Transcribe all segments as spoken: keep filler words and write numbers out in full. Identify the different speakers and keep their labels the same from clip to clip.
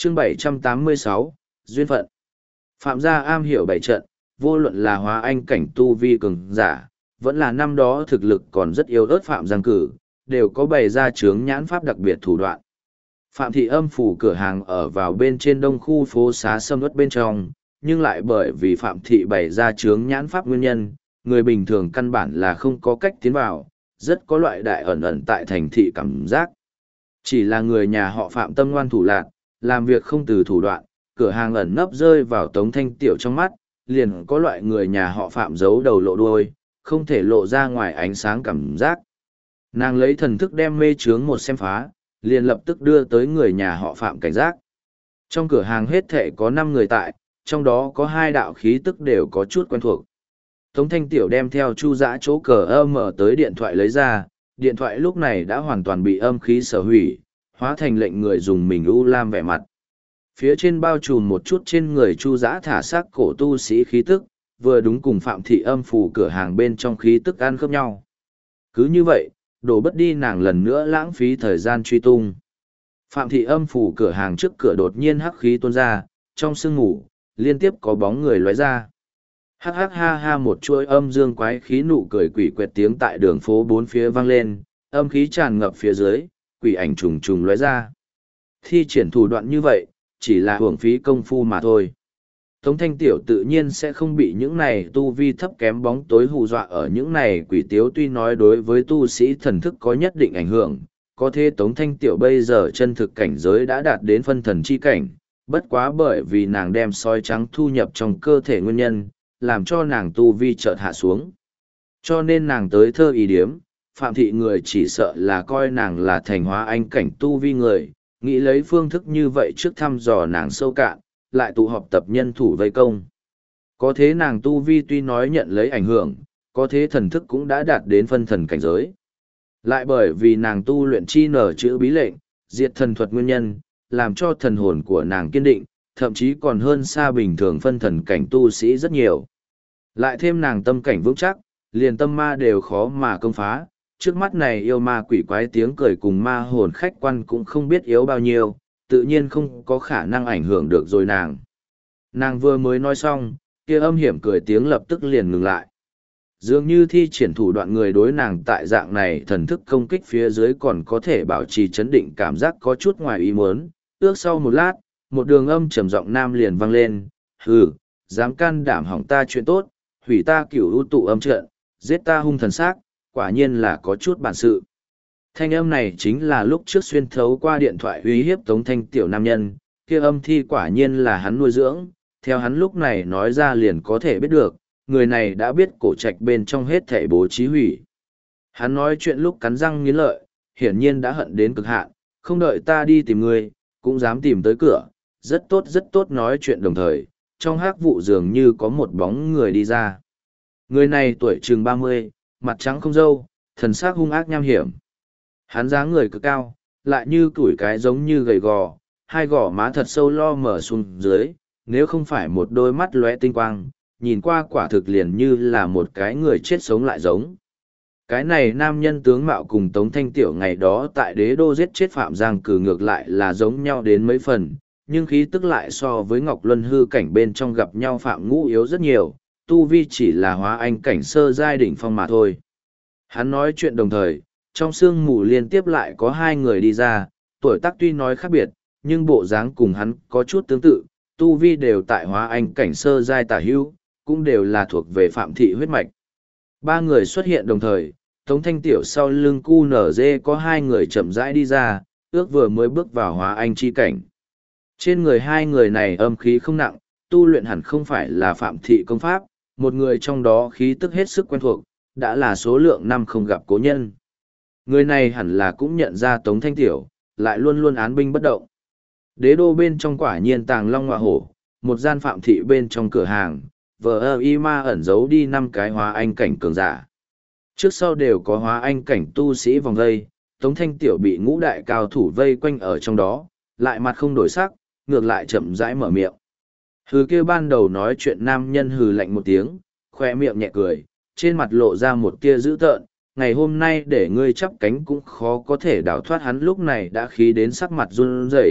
Speaker 1: Chương bảy trăm tám mươi sáu, Duyên phận. Phạm gia am hiểu bảy trận, vô luận là hóa anh cảnh tu vi cường giả, vẫn là năm đó thực lực còn rất yếu ớt Phạm Giang Cử, đều có bày ra chướng nhãn pháp đặc biệt thủ đoạn. Phạm thị âm phủ cửa hàng ở vào bên trên đông khu phố xá sâm uất bên trong, nhưng lại bởi vì Phạm thị bày ra chướng nhãn pháp nguyên nhân, người bình thường căn bản là không có cách tiến vào, rất có loại đại ẩn ẩn tại thành thị cảm giác. Chỉ là người nhà họ Phạm tâm ngoan thủ lạn, làm việc không từ thủ đoạn, cửa hàng ẩn nấp rơi vào Tống Thanh Tiểu trong mắt, liền có loại người nhà họ Phạm giấu đầu lộ đuôi, không thể lộ ra ngoài ánh sáng cảm giác. Nàng lấy thần thức đem mê chướng một xem phá, liền lập tức đưa tới người nhà họ Phạm cảnh giác. Trong cửa hàng hết thệ có năm người tại, trong đó có hai đạo khí tức đều có chút quen thuộc. Tống Thanh Tiểu đem theo Chu Dã chỗ cờ âm mở tới điện thoại lấy ra, điện thoại lúc này đã hoàn toàn bị âm khí sở hủy, hóa thành lệnh người dùng mình u lam vẻ mặt. Phía trên bao trùm một chút trên người Chu Dã thả xác cổ tu sĩ khí tức, vừa đúng cùng Phạm thị âm phủ cửa hàng bên trong khí tức ăn khớp nhau. Cứ như vậy, đổ bất đi nàng lần nữa lãng phí thời gian truy tung. Phạm thị âm phủ cửa hàng trước cửa đột nhiên hắc khí tuôn ra, trong sương ngủ, liên tiếp có bóng người lóe ra. Hắc hắc ha ha một chuỗi âm dương quái khí nụ cười quỷ quẹt tiếng tại đường phố bốn phía vang lên, âm khí tràn ngập phía dưới, quỷ ảnh trùng trùng lóe ra. Thi triển thủ đoạn như vậy, chỉ là hưởng phí công phu mà thôi. Tống Thanh Tiểu tự nhiên sẽ không bị những này tu vi thấp kém bóng tối hù dọa ở những này quỷ tiếu tuy nói đối với tu sĩ thần thức có nhất định ảnh hưởng, có thể Tống Thanh Tiểu bây giờ chân thực cảnh giới đã đạt đến phân thần chi cảnh, bất quá bởi vì nàng đem sói trắng thu nhập trong cơ thể nguyên nhân, làm cho nàng tu vi chợt hạ xuống. Cho nên nàng tới thơ ý điếm, Phạm thị người chỉ sợ là coi nàng là thành hóa anh cảnh tu vi người, nghĩ lấy phương thức như vậy trước thăm dò nàng sâu cạn, lại tụ họp tập nhân thủ vây công. Có thế nàng tu vi tuy nói nhận lấy ảnh hưởng, có thế thần thức cũng đã đạt đến phân thần cảnh giới. Lại bởi vì nàng tu luyện chi nở chữ bí lệnh, diệt thần thuật nguyên nhân, làm cho thần hồn của nàng kiên định, thậm chí còn hơn xa bình thường phân thần cảnh tu sĩ rất nhiều. Lại thêm nàng tâm cảnh vững chắc, liền tâm ma đều khó mà công phá, trước mắt này yêu ma quỷ quái tiếng cười cùng ma hồn khách quan cũng không biết yếu bao nhiêu, tự nhiên không có khả năng ảnh hưởng được rồi nàng. Nàng vừa mới nói xong, kia âm hiểm cười tiếng lập tức liền ngừng lại. Dường như thi triển thủ đoạn người đối nàng tại dạng này thần thức công kích phía dưới còn có thể bảo trì chấn định cảm giác có chút ngoài ý muốn. Ước sau một lát, một đường âm trầm giọng nam liền vang lên, hừ, dám can đảm hỏng ta chuyện tốt, hủy ta cửu ưu tụ âm trận, giết ta hung thần xác, quả nhiên là có chút bản sự. Thanh âm này chính là lúc trước xuyên thấu qua điện thoại uy hiếp Tống Thanh Tiểu nam nhân, kia âm thi quả nhiên là hắn nuôi dưỡng, theo hắn lúc này nói ra liền có thể biết được, người này đã biết cổ trạch bên trong hết thảy bố trí hủy. Hắn nói chuyện lúc cắn răng nghiến lợi, hiển nhiên đã hận đến cực hạn, không đợi ta đi tìm người, cũng dám tìm tới cửa, rất tốt rất tốt nói chuyện đồng thời, trong hắc vụ dường như có một bóng người đi ra. Người này tuổi chừng ba mươi, mặt trắng không râu, thần sắc hung ác nham hiểm. Hắn dáng người cực cao, lại như củi cái giống như gầy gò, hai gò má thật sâu lo mở xuống dưới, nếu không phải một đôi mắt lóe tinh quang, nhìn qua quả thực liền như là một cái người chết sống lại giống. Cái này nam nhân tướng mạo cùng Tống Thanh Tiểu ngày đó tại đế đô giết chết Phạm Giang Cử ngược lại là giống nhau đến mấy phần, nhưng khí tức lại so với Ngọc Luân hư cảnh bên trong gặp nhau Phạm Ngũ yếu rất nhiều, tu vi chỉ là hóa anh cảnh sơ giai đỉnh phong mà thôi. Hắn nói chuyện đồng thời, trong sương mù liên tiếp lại có hai người đi ra, tuổi tác tuy nói khác biệt, nhưng bộ dáng cùng hắn có chút tương tự, tu vi đều tại hóa anh cảnh sơ giai tả hữu, cũng đều là thuộc về Phạm thị huyết mạch. Ba người xuất hiện đồng thời, Tống Thanh Tiểu sau lưng cu nở dê có hai người chậm rãi đi ra, ước vừa mới bước vào hóa anh chi cảnh. Trên người hai người này âm khí không nặng, tu luyện hẳn không phải là Phạm thị công pháp, một người trong đó khí tức hết sức quen thuộc, đã là số lượng năm không gặp cố nhân. Người này hẳn là cũng nhận ra Tống Thanh Tiểu, lại luôn luôn án binh bất động. Đế đô bên trong quả nhiên tàng long ngọa hổ, một gian Phạm thị bên trong cửa hàng, vờ ơ y ma ẩn giấu đi năm cái hóa anh cảnh cường giả. Trước sau đều có hóa anh cảnh tu sĩ vòng vây, Tống Thanh Tiểu bị ngũ đại cao thủ vây quanh ở trong đó, lại mặt không đổi sắc, ngược lại chậm rãi mở miệng. Hừ kia ban đầu nói chuyện nam nhân hừ lạnh một tiếng, khoe miệng nhẹ cười, trên mặt lộ ra một tia dữ tợn, ngày hôm nay để ngươi chắp cánh cũng khó có thể đào thoát hắn lúc này đã khí đến sắc mặt run rẩy,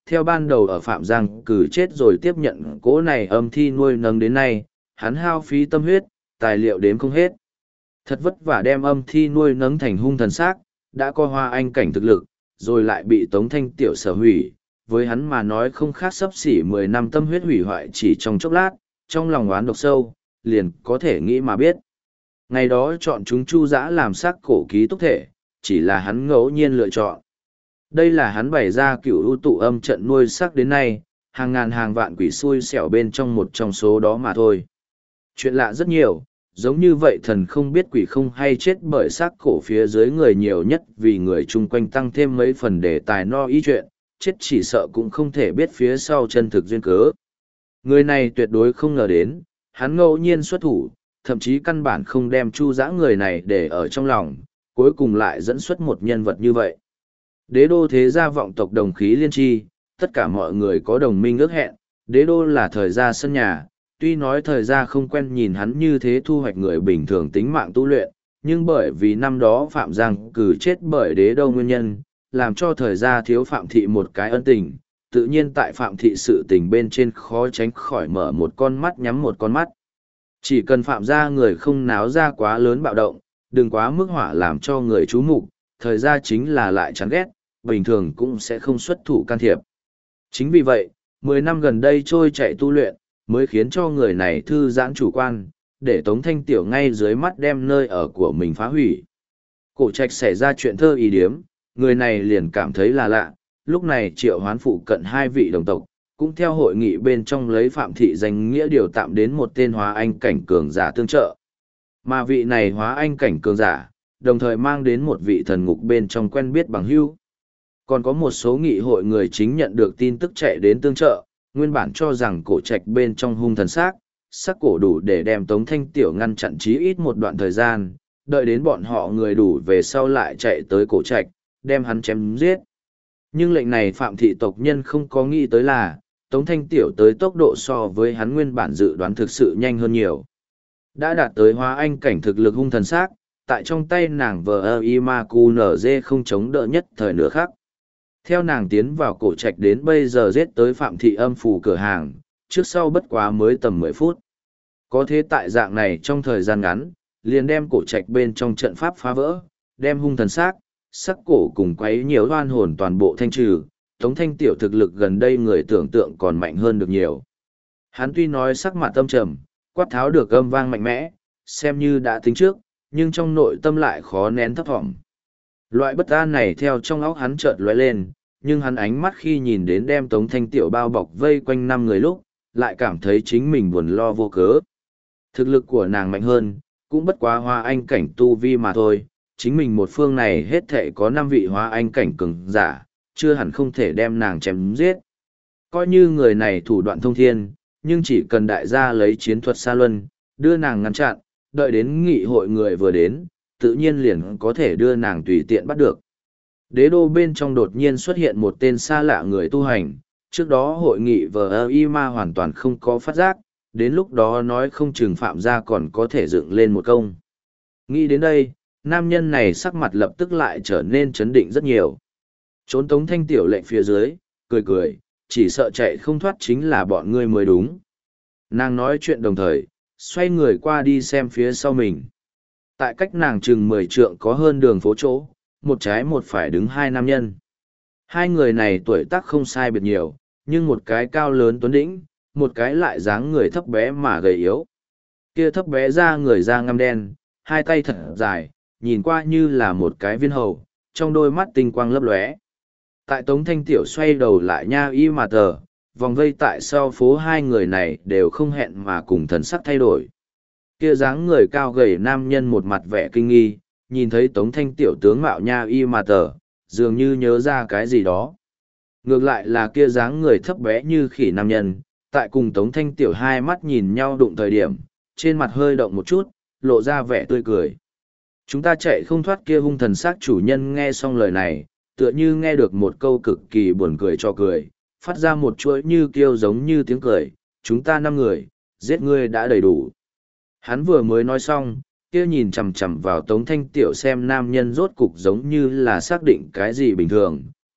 Speaker 1: theo ban đầu ở Phạm Giang cử chết rồi tiếp nhận cỗ này âm thi nuôi nấng đến nay, hắn hao phí tâm huyết, tài liệu đếm không hết. Thật vất vả đem âm thi nuôi nấng thành hung thần xác, đã có Hoa Anh cảnh thực lực, rồi lại bị Tống Thanh Tiểu sở hủy, với hắn mà nói không khác xấp xỉ mười năm tâm huyết hủy hoại chỉ trong chốc lát, trong lòng oán độc sâu, liền có thể nghĩ mà biết. Ngày đó chọn chúng Chu Dã làm xác cổ ký túc thể, chỉ là hắn ngẫu nhiên lựa chọn. Đây là hắn bày ra cựu ưu tụ âm trận nuôi xác đến nay, hàng ngàn hàng vạn quỷ xui xẻo bên trong một trong số đó mà thôi. Chuyện lạ rất nhiều, giống như vậy thần không biết quỷ không hay chết bởi xác cổ phía dưới người nhiều nhất vì người chung quanh tăng thêm mấy phần đề tài no ý chuyện, chết chỉ sợ cũng không thể biết phía sau chân thực duyên cớ. Người này tuyệt đối không ngờ đến, hắn ngẫu nhiên xuất thủ, thậm chí căn bản không đem Chu Dã người này để ở trong lòng, cuối cùng lại dẫn xuất một nhân vật như vậy. Đế đô thế gia vọng tộc đồng khí liên tri, tất cả mọi người có đồng minh ước hẹn, đế đô là thời gia sân nhà, tuy nói thời gia không quen nhìn hắn như thế thu hoạch người bình thường tính mạng tu luyện, nhưng bởi vì năm đó Phạm Giang cử chết bởi đế đô nguyên nhân, làm cho thời gia thiếu Phạm Thị một cái ân tình, tự nhiên tại Phạm Thị sự tình bên trên khó tránh khỏi mở một con mắt nhắm một con mắt. Chỉ cần Phạm gia người không náo ra quá lớn bạo động, đừng quá mức hỏa làm cho người chú mục, thời gia chính là lại chán ghét, bình thường cũng sẽ không xuất thủ can thiệp. Chính vì vậy, mười năm gần đây trôi chạy tu luyện, mới khiến cho người này thư giãn chủ quan, để Tống Thanh Tiểu ngay dưới mắt đem nơi ở của mình phá hủy. Cổ Trạch xảy ra chuyện thơ ý điếm, người này liền cảm thấy là lạ, lúc này triệu hoán phụ cận hai vị đồng tộc, cũng theo hội nghị bên trong lấy Phạm Thị danh nghĩa điều tạm đến một tên hóa anh cảnh cường giả tương trợ. Mà vị này hóa anh cảnh cường giả, đồng thời mang đến một vị thần ngục bên trong quen biết bằng hữu. Còn có một số nghị hội người chính nhận được tin tức chạy đến tương trợ, nguyên bản cho rằng cổ trạch bên trong hung thần xác, sắc cổ đủ để đem Tống Thanh Tiểu ngăn chặn chí ít một đoạn thời gian, đợi đến bọn họ người đủ về sau lại chạy tới cổ trạch, đem hắn chém giết. Nhưng lệnh này Phạm Thị tộc nhân không có nghĩ tới là, Tống Thanh Tiểu tới tốc độ so với hắn nguyên bản dự đoán thực sự nhanh hơn nhiều. Đã đạt tới hóa anh cảnh thực lực hung thần xác, tại trong tay nàng vờ ơ y ma cu nở dê không chống đỡ nhất thời nửa khác. Theo nàng tiến vào cổ trạch đến bây giờ giết tới Phạm Thị âm phủ cửa hàng, trước sau bất quá mới tầm mười phút. Có thế tại dạng này trong thời gian ngắn, liền đem cổ trạch bên trong trận pháp phá vỡ, đem hung thần xác, sắc cổ cùng quấy nhiều oan hồn toàn bộ thanh trừ, Tống Thanh Tiểu thực lực gần đây người tưởng tượng còn mạnh hơn được nhiều. Hắn tuy nói sắc mặt tâm trầm, quát tháo được âm vang mạnh mẽ, xem như đã tính trước, nhưng trong nội tâm lại khó nén thấp thỏm. Loại bất an này theo trong óc hắn chợt lóe lên, nhưng hắn ánh mắt khi nhìn đến đem Tống Thanh Tiểu bao bọc vây quanh năm người lúc, lại cảm thấy chính mình buồn lo vô cớ. Thực lực của nàng mạnh hơn, cũng bất quá hóa anh cảnh tu vi mà thôi, chính mình một phương này hết thể có năm vị hóa anh cảnh cường giả, chưa hẳn không thể đem nàng chém giết. Coi như người này thủ đoạn thông thiên, nhưng chỉ cần đại gia lấy chiến thuật xa luân, đưa nàng ngăn chặn, đợi đến nghị hội người vừa đến, tự nhiên liền có thể đưa nàng tùy tiện bắt được. Đế đô bên trong đột nhiên xuất hiện một tên xa lạ người tu hành, trước đó hội nghị vờ y ma hoàn toàn không có phát giác, đến lúc đó nói không chừng Phạm gia còn có thể dựng lên một công. Nghĩ đến đây, nam nhân này sắc mặt lập tức lại trở nên chấn định rất nhiều. Trốn Tống Thanh Tiểu lệnh phía dưới, cười cười, chỉ sợ chạy không thoát chính là bọn ngươi mới đúng. Nàng nói chuyện đồng thời, xoay người qua đi xem phía sau mình. Tại cách nàng chừng mười trượng có hơn đường phố chỗ, một trái một phải đứng hai nam nhân. Hai người này tuổi tác không sai biệt nhiều, nhưng một cái cao lớn tuấn đĩnh, một cái lại dáng người thấp bé mà gầy yếu. Kia thấp bé ra người da ngăm đen, hai tay thật dài, nhìn qua như là một cái viên hầu, trong đôi mắt tinh quang lấp lóe. Tại Tống Thanh Tiểu xoay đầu lại nha y mà tờ, vòng vây tại sau phố hai người này đều không hẹn mà cùng thần sắc thay đổi. Kia dáng người cao gầy nam nhân một mặt vẻ kinh nghi, nhìn thấy Tống Thanh Tiểu tướng mạo nha y mà tờ, dường như nhớ ra cái gì đó. Ngược lại là kia dáng người thấp bé như khỉ nam nhân, tại cùng Tống Thanh Tiểu hai mắt nhìn nhau đụng thời điểm, trên mặt hơi động một chút, lộ ra vẻ tươi cười. Chúng ta chạy không thoát kia hung thần xác chủ nhân nghe xong lời này, tựa như nghe được một câu cực kỳ buồn cười cho cười, phát ra một chuỗi như kêu giống như tiếng cười, chúng ta năm người, giết ngươi đã đầy đủ. Hắn vừa mới nói xong, kia nhìn chằm chằm vào Tống Thanh Tiểu xem nam nhân rốt cục giống như là xác định cái gì bình thường,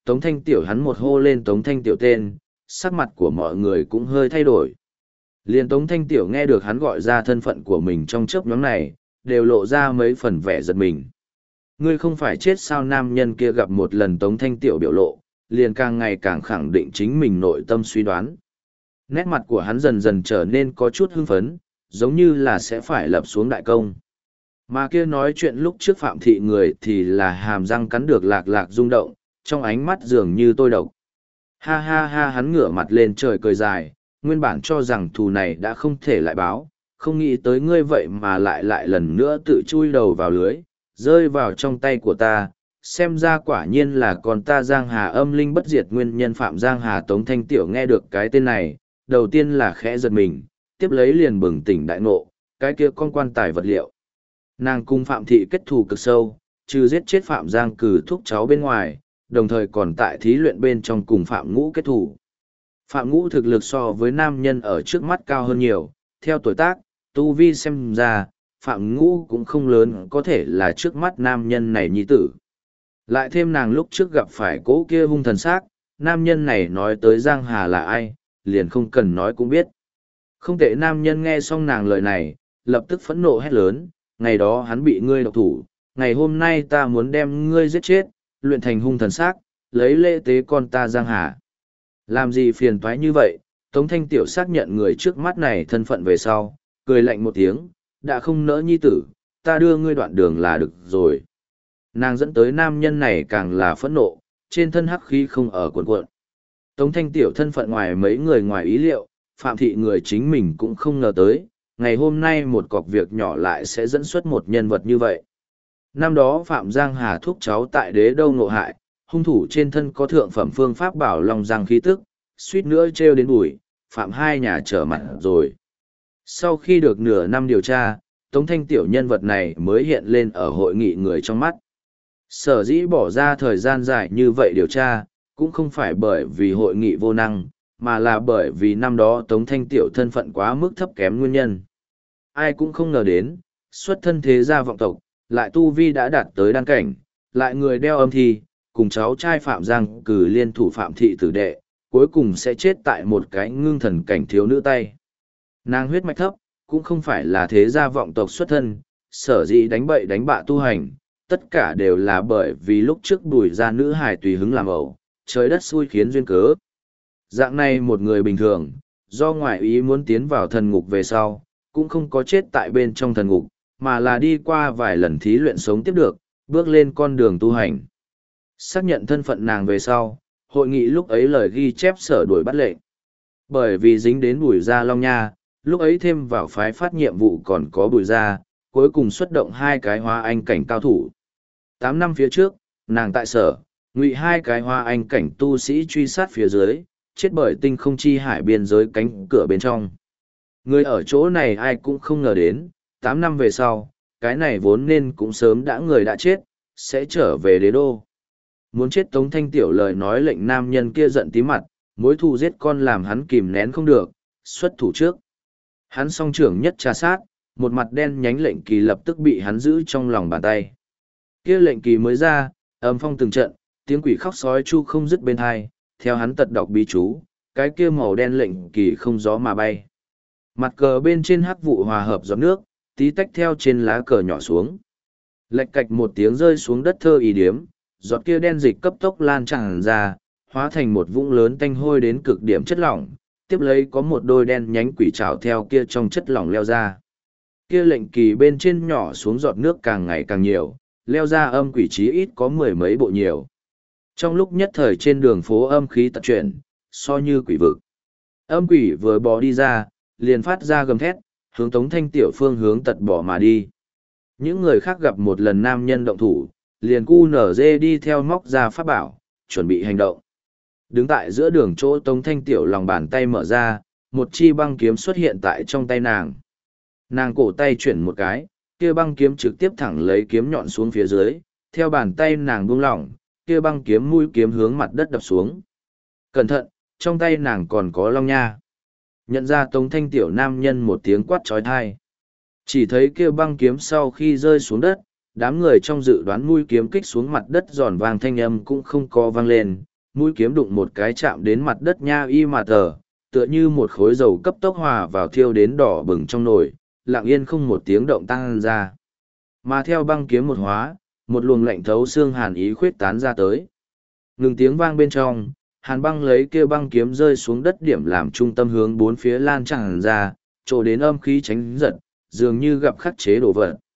Speaker 1: Tống Thanh Tiểu hắn một hô lên Tống Thanh Tiểu tên, sắc mặt của mọi người cũng hơi thay đổi. Liền Tống Thanh Tiểu nghe được hắn gọi ra thân phận của mình trong chớp nhoáng này, đều lộ ra mấy phần vẻ giật mình. Ngươi không phải chết sao? Nam nhân kia gặp một lần Tống Thanh Tiểu biểu lộ, liền càng ngày càng khẳng định chính mình nội tâm suy đoán. Nét mặt của hắn dần dần trở nên có chút hưng phấn, giống như là sẽ phải lập xuống đại công. Mà kia nói chuyện lúc trước Phạm Thị người thì là hàm răng cắn được lạc lạc rung động, trong ánh mắt dường như tôi độc. Ha ha ha, hắn ngửa mặt lên trời cười dài, nguyên bản cho rằng thù này đã không thể lại báo, không nghĩ tới ngươi vậy mà lại lại lần nữa tự chui đầu vào lưới, rơi vào trong tay của ta, xem ra quả nhiên là con ta Giang Hà âm linh bất diệt nguyên nhân. Phạm Giang Hà. Tống Thanh Tiểu nghe được cái tên này, đầu tiên là khẽ giật mình, tiếp lấy liền bừng tỉnh đại ngộ, cái kia con quan tài vật liệu. Nàng cùng Phạm Thị kết thù cực sâu, trừ giết chết Phạm Giang Cử thúc cháu bên ngoài, đồng thời còn tại thí luyện bên trong cùng Phạm Ngũ kết thù. Phạm Ngũ thực lực so với nam nhân ở trước mắt cao hơn nhiều, theo tuổi tác, tu vi xem ra, Phạm Ngũ cũng không lớn có thể là trước mắt nam nhân này nhi tử. Lại thêm nàng lúc trước gặp phải cỗ kia hung thần xác, nam nhân này nói tới Giang Hà là ai, liền không cần nói cũng biết. Không tệ. Nam nhân nghe xong nàng lời này, lập tức phẫn nộ hét lớn, ngày đó hắn bị ngươi độc thủ, ngày hôm nay ta muốn đem ngươi giết chết, luyện thành hung thần xác, lấy lễ tế con ta Giang Hà. Làm gì phiền toái như vậy? Tống Thanh Tiểu xác nhận người trước mắt này thân phận về sau, cười lạnh một tiếng, đã không nỡ nhi tử, ta đưa ngươi đoạn đường là được rồi. Nàng dẫn tới nam nhân này càng là phẫn nộ, trên thân hắc khí không ở cuộn cuộn. Tống Thanh Tiểu thân phận ngoài mấy người ngoài ý liệu, Phạm Thị người chính mình cũng không ngờ tới, ngày hôm nay một cọc việc nhỏ lại sẽ dẫn xuất một nhân vật như vậy. Năm đó Phạm Giang Hà thúc cháu tại Đế Đâu ngộ hại, hung thủ trên thân có thượng phẩm phương pháp bảo long giang khí tức, suýt nữa trêu đến bụi, Phạm hai nhà trở mặt rồi. Sau khi được nửa năm điều tra, Tống Thanh Tiểu nhân vật này mới hiện lên ở hội nghị người trong mắt. Sở dĩ bỏ ra thời gian dài như vậy điều tra, cũng không phải bởi vì hội nghị vô năng, mà là bởi vì năm đó Tống Thanh Tiểu thân phận quá mức thấp kém nguyên nhân. Ai cũng không ngờ đến, xuất thân thế gia vọng tộc, lại tu vi đã đạt tới đan cảnh, lại người đeo âm thi, cùng cháu trai Phạm Giang Cử liên thủ Phạm Thị tử đệ, cuối cùng sẽ chết tại một cái ngưng thần cảnh thiếu nữ tay. Nàng huyết mạch thấp, cũng không phải là thế gia vọng tộc xuất thân, sở dĩ đánh bậy đánh bạ tu hành, tất cả đều là bởi vì lúc trước Bùi gia nữ hài tùy hứng làm ẩu, trời đất xui khiến duyên cớ. Dạng này một người bình thường, do ngoại ý muốn tiến vào thần ngục về sau, cũng không có chết tại bên trong thần ngục, mà là đi qua vài lần thí luyện sống tiếp được, bước lên con đường tu hành. Xác nhận thân phận nàng về sau, hội nghị lúc ấy lời ghi chép sở đuổi bắt lệnh. Bởi vì dính đến Bùi gia Long Nha, lúc ấy thêm vào phái phát nhiệm vụ còn có Bùi gia, cuối cùng xuất động hai cái hóa anh cảnh cao thủ. Tám năm phía trước, nàng tại sở, ngụy hai cái hóa anh cảnh tu sĩ truy sát phía dưới, chết bởi tinh không chi hải biên giới cánh cửa bên trong. Người ở chỗ này ai cũng không ngờ đến, tám năm về sau, cái này vốn nên cũng sớm đã người đã chết, sẽ trở về đế đô. Muốn chết Tống Thanh Tiểu lời nói lệnh nam nhân kia giận tí mặt, mối thù giết con làm hắn kìm nén không được, xuất thủ trước. Hắn song trưởng nhất trà sát, một mặt đen nhánh lệnh kỳ lập tức bị hắn giữ trong lòng bàn tay. Kia lệnh kỳ mới ra, âm phong từng trận, tiếng quỷ khóc sói chu không dứt bên hai, theo hắn tật đọc bí chú, cái kia màu đen lệnh kỳ không gió mà bay. Mặt cờ bên trên hắc vụ hòa hợp giọt nước, tí tách theo trên lá cờ nhỏ xuống. Lệch cạch một tiếng rơi xuống đất thơ ý điếm, giọt kia đen dịch cấp tốc lan tràn ra, hóa thành một vũng lớn tanh hôi đến cực điểm chất lỏng, tiếp lấy có một đôi đen nhánh quỷ trảo theo kia trong chất lỏng leo ra. Kia lệnh kỳ bên trên nhỏ xuống giọt nước càng ngày càng nhiều, leo ra âm quỷ chí ít có mười mấy bộ nhiều. Trong lúc nhất thời trên đường phố âm khí tật chuyển, so như quỷ vực. Âm quỷ vừa bò đi ra, liền phát ra gầm thét, hướng Tống Thanh Tiểu phương hướng tật bỏ mà đi. Những người khác gặp một lần nam nhân động thủ, liền cu nở dê đi theo móc ra pháp bảo, chuẩn bị hành động. Đứng tại giữa đường chỗ Tống Thanh Tiểu lòng bàn tay mở ra, một chi băng kiếm xuất hiện tại trong tay nàng. Nàng cổ tay chuyển một cái, kia băng kiếm trực tiếp thẳng lấy kiếm nhọn xuống phía dưới, theo bàn tay nàng buông lỏng, kia băng kiếm mũi kiếm hướng mặt đất đập xuống. Cẩn thận, trong tay nàng còn có long nha. Nhận ra Tống Thanh Tiểu nam nhân một tiếng quát trói thai. Chỉ thấy kia băng kiếm sau khi rơi xuống đất, đám người trong dự đoán mũi kiếm kích xuống mặt đất giòn vang thanh âm cũng không có vang lên, mũi kiếm đụng một cái chạm đến mặt đất nha y mà tờ, tựa như một khối dầu cấp tốc hòa vào thiêu đến đỏ bừng trong nồi, lặng yên không một tiếng động tăng ra. Mà theo băng kiếm một hóa, một luồng lạnh thấu xương hàn ý khuyết tán ra tới. Ngừng tiếng vang bên trong, hàn băng lấy kia băng kiếm rơi xuống đất điểm làm trung tâm hướng bốn phía lan tràn ra, trổ đến âm khí tránh giật, dường như gặp khắc chế đổ vật.